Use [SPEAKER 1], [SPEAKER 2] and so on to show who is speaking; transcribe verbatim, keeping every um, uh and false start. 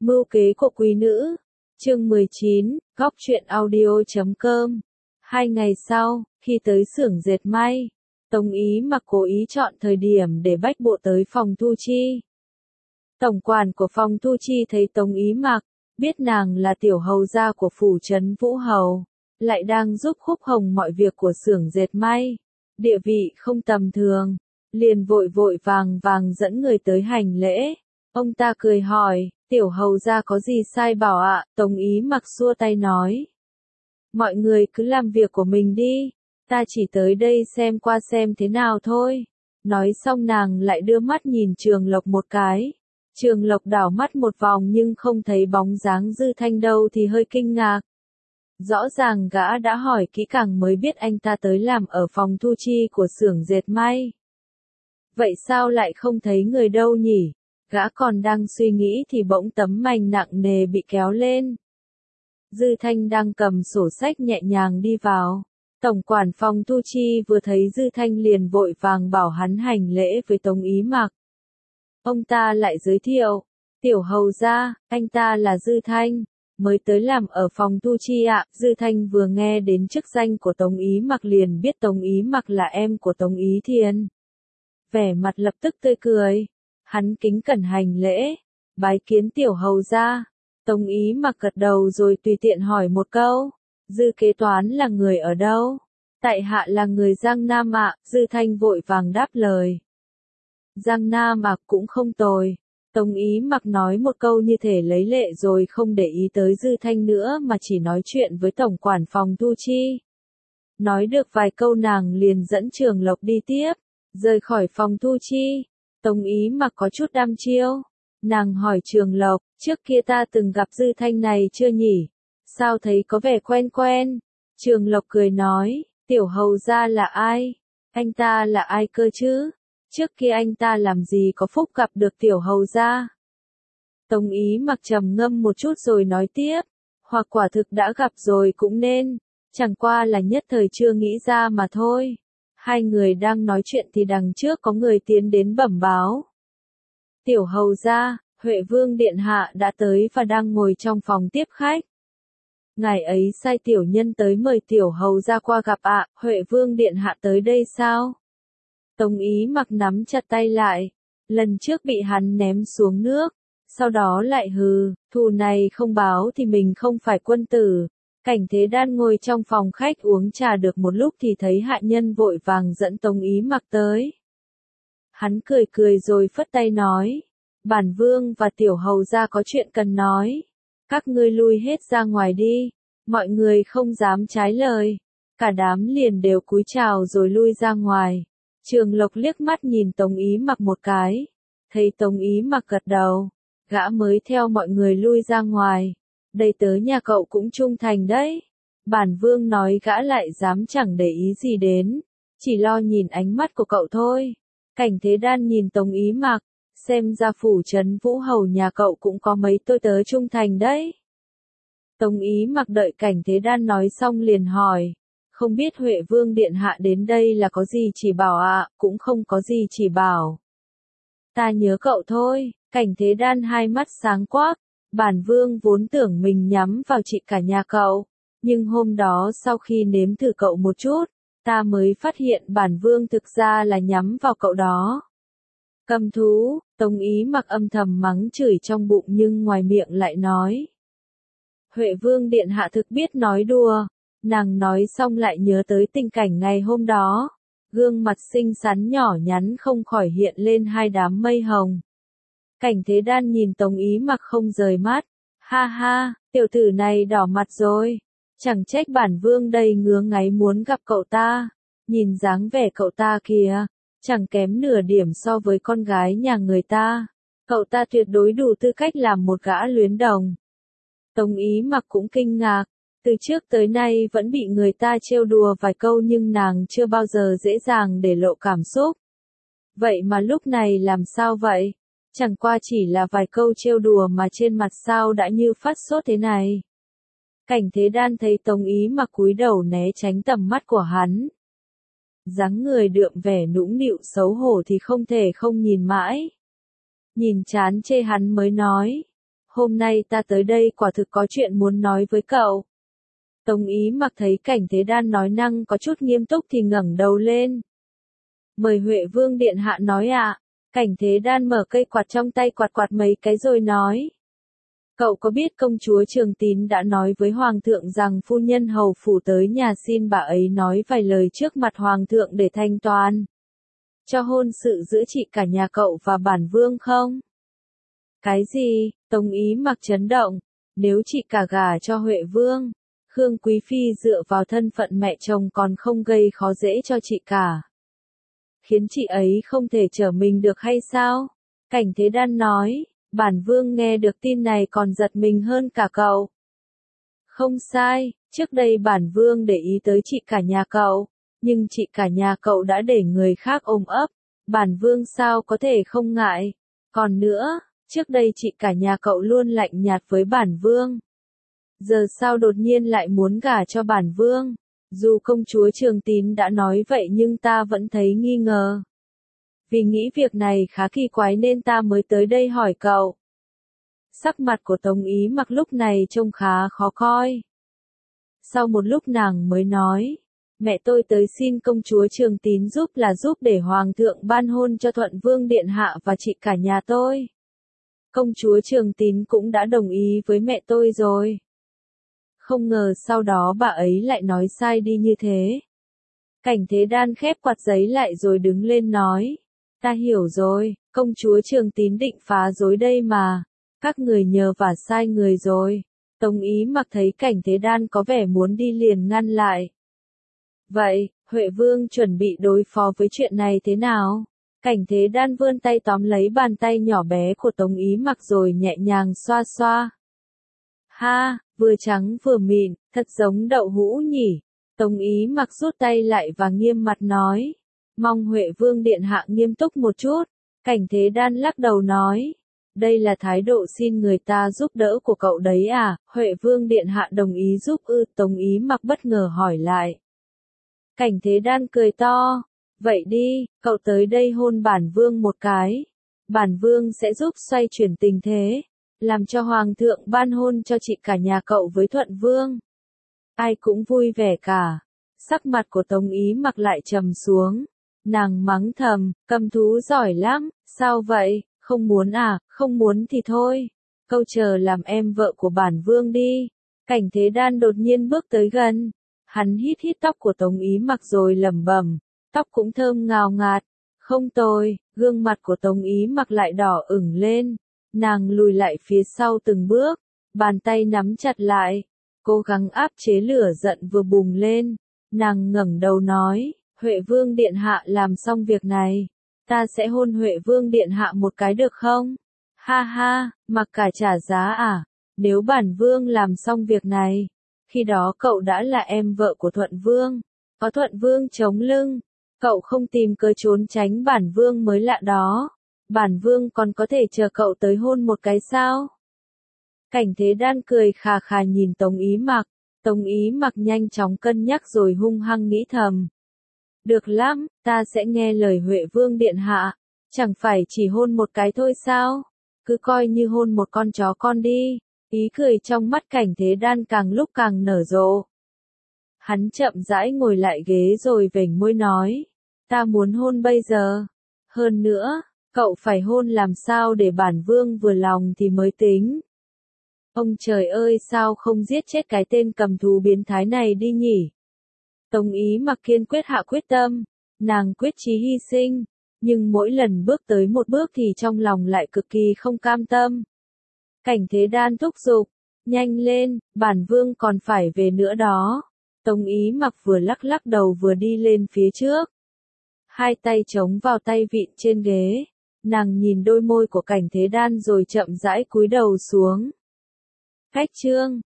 [SPEAKER 1] Mưu kế của quý nữ. Chương mười chín, góc truyện audio chấm com. Hai ngày sau, khi tới xưởng dệt may, Tống Ý Mặc cố ý chọn thời điểm để bách bộ tới phòng thu chi. Tổng quản của phòng thu chi thấy Tống Ý Mặc, biết nàng là tiểu hầu gia của phủ trấn Vũ Hầu, lại đang giúp Khúc Hồng mọi việc của xưởng dệt may, địa vị không tầm thường, liền vội vội vàng vàng dẫn người tới hành lễ. Ông ta cười hỏi, tiểu hầu gia có gì sai bảo ạ? Tống Ý Mặc xua tay nói, mọi người cứ làm việc của mình đi, ta chỉ tới đây xem qua xem thế nào thôi. Nói xong nàng lại đưa mắt nhìn Trường Lộc một cái. Trường Lộc đảo mắt một vòng nhưng không thấy bóng dáng Dư Thanh đâu thì hơi kinh ngạc. Rõ ràng gã đã hỏi kỹ càng mới biết anh ta tới làm ở phòng thu chi của xưởng dệt may. Vậy sao lại không thấy người đâu nhỉ? Gã còn đang suy nghĩ thì bỗng tấm mành nặng nề bị kéo lên. Dư Thanh đang cầm sổ sách nhẹ nhàng đi vào. Tổng quản phòng thu chi vừa thấy Dư Thanh liền vội vàng bảo hắn hành lễ với Tống Ý Mặc. Ông ta lại giới thiệu, tiểu hầu gia, anh ta là Dư Thanh, mới tới làm ở phòng thu chi ạ. Dư Thanh vừa nghe đến chức danh của Tống Ý Mặc liền biết Tống Ý Mặc là em của Tống Ý Thiên. Vẻ mặt lập tức tươi cười, hắn kính cẩn hành lễ, bái kiến tiểu hầu gia. Tống Ý Mặc gật đầu rồi tùy tiện hỏi một câu, Dư kế toán là người ở đâu? Tại hạ là người Giang Nam ạ. Dư Thanh vội vàng đáp lời. Giang Nam ạ, cũng không tồi. Tống Ý Mặc nói một câu như thể lấy lệ rồi không để ý tới Dư Thanh nữa mà chỉ nói chuyện với tổng quản phòng thu chi. Nói được vài câu nàng liền dẫn Trường Lộc đi tiếp, rời khỏi phòng thu chi. Tống Ý Mặc có chút đăm chiêu. Nàng hỏi Trường Lộc, trước kia ta từng gặp Dư Thanh này chưa nhỉ? Sao thấy có vẻ quen quen? Trường Lộc cười nói, tiểu hầu gia là ai? Anh ta là ai cơ chứ? Trước kia anh ta làm gì có phúc gặp được tiểu hầu gia? Tống Ý Mặc trầm ngâm một chút rồi nói tiếp, hoặc quả thực đã gặp rồi cũng nên, chẳng qua là nhất thời chưa nghĩ ra mà thôi. Hai người đang nói chuyện thì đằng trước có người tiến đến bẩm báo. Tiểu hầu gia, Huệ Vương điện hạ đã tới và đang ngồi trong phòng tiếp khách. Ngài ấy sai tiểu nhân tới mời tiểu hầu gia qua gặp ạ. Huệ Vương điện hạ tới đây sao? Tống Ý Mặc nắm chặt tay lại, lần trước bị hắn ném xuống nước, sau đó lại hừ, thù này không báo thì mình không phải quân tử. Cảnh Thế Đan ngồi trong phòng khách uống trà được một lúc thì thấy hạ nhân vội vàng dẫn Tống Ý Mặc tới. Hắn cười cười rồi phất tay nói, bản vương và tiểu hầu gia có chuyện cần nói. Các ngươi lui hết ra ngoài đi. Mọi người không dám trái lời. Cả đám liền đều cúi chào rồi lui ra ngoài. Trường Lộc liếc mắt nhìn Tống Ý Mặc một cái. Thấy Tống Ý Mặc gật đầu, gã mới theo mọi người lui ra ngoài. Đây tớ nhà cậu cũng trung thành đấy. Bản vương nói gã lại dám chẳng để ý gì đến. Chỉ lo nhìn ánh mắt của cậu thôi. Cảnh Thế Đan nhìn Tống Ý Mặc. Xem ra phủ trấn Vũ Hầu nhà cậu cũng có mấy tôi tớ trung thành đấy. Tống Ý Mặc đợi Cảnh Thế Đan nói xong liền hỏi, không biết Huệ Vương điện hạ đến đây là có gì chỉ bảo ạ? Cũng không có gì chỉ bảo. Ta nhớ cậu thôi. Cảnh Thế Đan hai mắt sáng quắc, bản vương vốn tưởng mình nhắm vào chị cả nhà cậu, nhưng hôm đó sau khi nếm thử cậu một chút, ta mới phát hiện bản vương thực ra là nhắm vào cậu đó. Câm thú. Tống Ý Mặc âm thầm mắng chửi trong bụng nhưng ngoài miệng lại nói, Huệ Vương điện hạ thực biết nói đùa. Nàng nói xong lại nhớ tới tình cảnh ngày hôm đó, gương mặt xinh xắn nhỏ nhắn không khỏi hiện lên hai đám mây hồng. Cảnh Thế Đan nhìn Tống Ý Mặc không rời mắt, ha ha, tiểu tử này đỏ mặt rồi, chẳng trách bản vương đầy ngứa ngáy muốn gặp cậu ta. Nhìn dáng vẻ cậu ta kìa, chẳng kém nửa điểm so với con gái nhà người ta. Cậu ta tuyệt đối đủ tư cách làm một gã luyến đồng. Tống Ý Mặc cũng kinh ngạc, từ trước tới nay vẫn bị người ta trêu đùa vài câu nhưng nàng chưa bao giờ dễ dàng để lộ cảm xúc. Vậy mà lúc này làm sao vậy? Chẳng qua chỉ là vài câu trêu đùa mà trên mặt sao đã như phát sốt thế này. Cảnh Thế Đan thấy Tống Ý Mặc cúi đầu né tránh tầm mắt của hắn. Dáng người đượm vẻ nũng nịu xấu hổ thì không thể không nhìn mãi. Nhìn chán chê hắn mới nói, hôm nay ta tới đây quả thực có chuyện muốn nói với cậu. Tống Ý Mặc thấy Cảnh Thế Đan nói năng có chút nghiêm túc thì ngẩng đầu lên. Mời Huệ Vương điện hạ nói ạ. Cảnh Thế Đan mở cây quạt trong tay quạt quạt mấy cái rồi nói. Cậu có biết công chúa Trường Tín đã nói với Hoàng thượng rằng phu nhân hầu phủ tới nhà xin bà ấy nói vài lời trước mặt Hoàng thượng để thanh toán cho hôn sự giữa chị cả nhà cậu và bản vương không? Cái gì? Tống Ý Mặc chấn động. Nếu chị cả gả cho Huệ Vương, Khương Quý Phi dựa vào thân phận mẹ chồng còn không gây khó dễ cho chị cả, khiến chị ấy không thể trở mình được hay sao? Cảnh Thế Đan nói. Bản vương nghe được tin này còn giật mình hơn cả cậu. Không sai, trước đây bản vương để ý tới chị cả nhà cậu, nhưng chị cả nhà cậu đã để người khác ôm ấp, bản vương sao có thể không ngại. Còn nữa, trước đây chị cả nhà cậu luôn lạnh nhạt với bản vương. Giờ sao đột nhiên lại muốn gả cho bản vương? Dù công chúa Trường Tín đã nói vậy nhưng ta vẫn thấy nghi ngờ. Vì nghĩ việc này khá kỳ quái nên ta mới tới đây hỏi cậu. Sắc mặt của Tống Ý Mặc lúc này trông khá khó coi. Sau một lúc nàng mới nói, mẹ tôi tới xin công chúa Trường Tín giúp là giúp để Hoàng thượng ban hôn cho Thuận Vương Điện Hạ và chị cả nhà tôi. Công chúa Trường Tín cũng đã đồng ý với mẹ tôi rồi. Không ngờ sau đó bà ấy lại nói sai đi như thế. Cảnh Thế Đan khép quạt giấy lại rồi đứng lên nói. Ta hiểu rồi, công chúa Trường Tín định phá rối đây mà. Các người nhờ vả sai người rồi. Tống Ý Mặc thấy Cảnh Thế Đan có vẻ muốn đi liền ngăn lại. Vậy, Huệ Vương chuẩn bị đối phó với chuyện này thế nào? Cảnh Thế Đan vươn tay tóm lấy bàn tay nhỏ bé của Tống Ý Mặc rồi nhẹ nhàng xoa xoa. Ha, vừa trắng vừa mịn, thật giống đậu hũ nhỉ. Tống Ý Mặc rút tay lại và nghiêm mặt nói. Mong Huệ Vương điện hạ nghiêm túc một chút. Cảnh Thế Đan lắc đầu nói. Đây là thái độ xin người ta giúp đỡ của cậu đấy à? Huệ Vương điện hạ đồng ý giúp ư? Tống Ý Mặc bất ngờ hỏi lại. Cảnh Thế Đan cười to. Vậy đi, cậu tới đây hôn bản vương một cái. Bản vương sẽ giúp xoay chuyển tình thế, làm cho Hoàng thượng ban hôn cho chị cả nhà cậu với Thuận Vương. Ai cũng vui vẻ cả. Sắc mặt của Tống Ý Mặc lại trầm xuống. Nàng mắng thầm, cầm thú giỏi lắm, sao vậy, không muốn à, không muốn thì thôi. Câu chờ làm em vợ của bản vương đi. Cảnh Thế Đan đột nhiên bước tới gần. Hắn hít hít tóc của Tống Ý Mặc rồi lẩm bẩm, tóc cũng thơm ngào ngạt. Không tồi, gương mặt của Tống Ý Mặc lại đỏ ửng lên. Nàng lùi lại phía sau từng bước, bàn tay nắm chặt lại, cố gắng áp chế lửa giận vừa bùng lên. Nàng ngẩng đầu nói, Huệ Vương điện hạ làm xong việc này, ta sẽ hôn Huệ Vương điện hạ một cái được không? Ha ha, mặc cả trả giá à? Nếu bản vương làm xong việc này, khi đó cậu đã là em vợ của Thuận Vương, có Thuận Vương chống lưng, cậu không tìm cớ trốn tránh bản vương mới lạ đó. Bản vương còn có thể chờ cậu tới hôn một cái sao? Cảnh Thế Đan cười khà khà nhìn Tống Ý Mặc. Tống Ý Mặc nhanh chóng cân nhắc rồi hung hăng nghĩ thầm. Được lắm, ta sẽ nghe lời Huệ Vương điện hạ. Chẳng phải chỉ hôn một cái thôi sao? Cứ coi như hôn một con chó con đi. Ý cười trong mắt Cảnh Thế Đan càng lúc càng nở rộ. Hắn chậm rãi ngồi lại ghế rồi vểnh môi nói. Ta muốn hôn bây giờ. Hơn nữa, cậu phải hôn làm sao để bản vương vừa lòng thì mới tính. Ông trời ơi, sao không giết chết cái tên cầm thú biến thái này đi nhỉ? Tống Ý Mặc kiên quyết hạ quyết tâm, nàng quyết chí hy sinh, nhưng mỗi lần bước tới một bước thì trong lòng lại cực kỳ không cam tâm. Cảnh Thế Đan thúc giục, nhanh lên, bản vương còn phải về nữa đó. Tống Ý Mặc vừa lắc lắc đầu vừa đi lên phía trước. Hai tay chống vào tay vịn trên ghế. Nàng nhìn đôi môi của Cảnh Thế Đan rồi chậm rãi cúi đầu xuống. Khách chương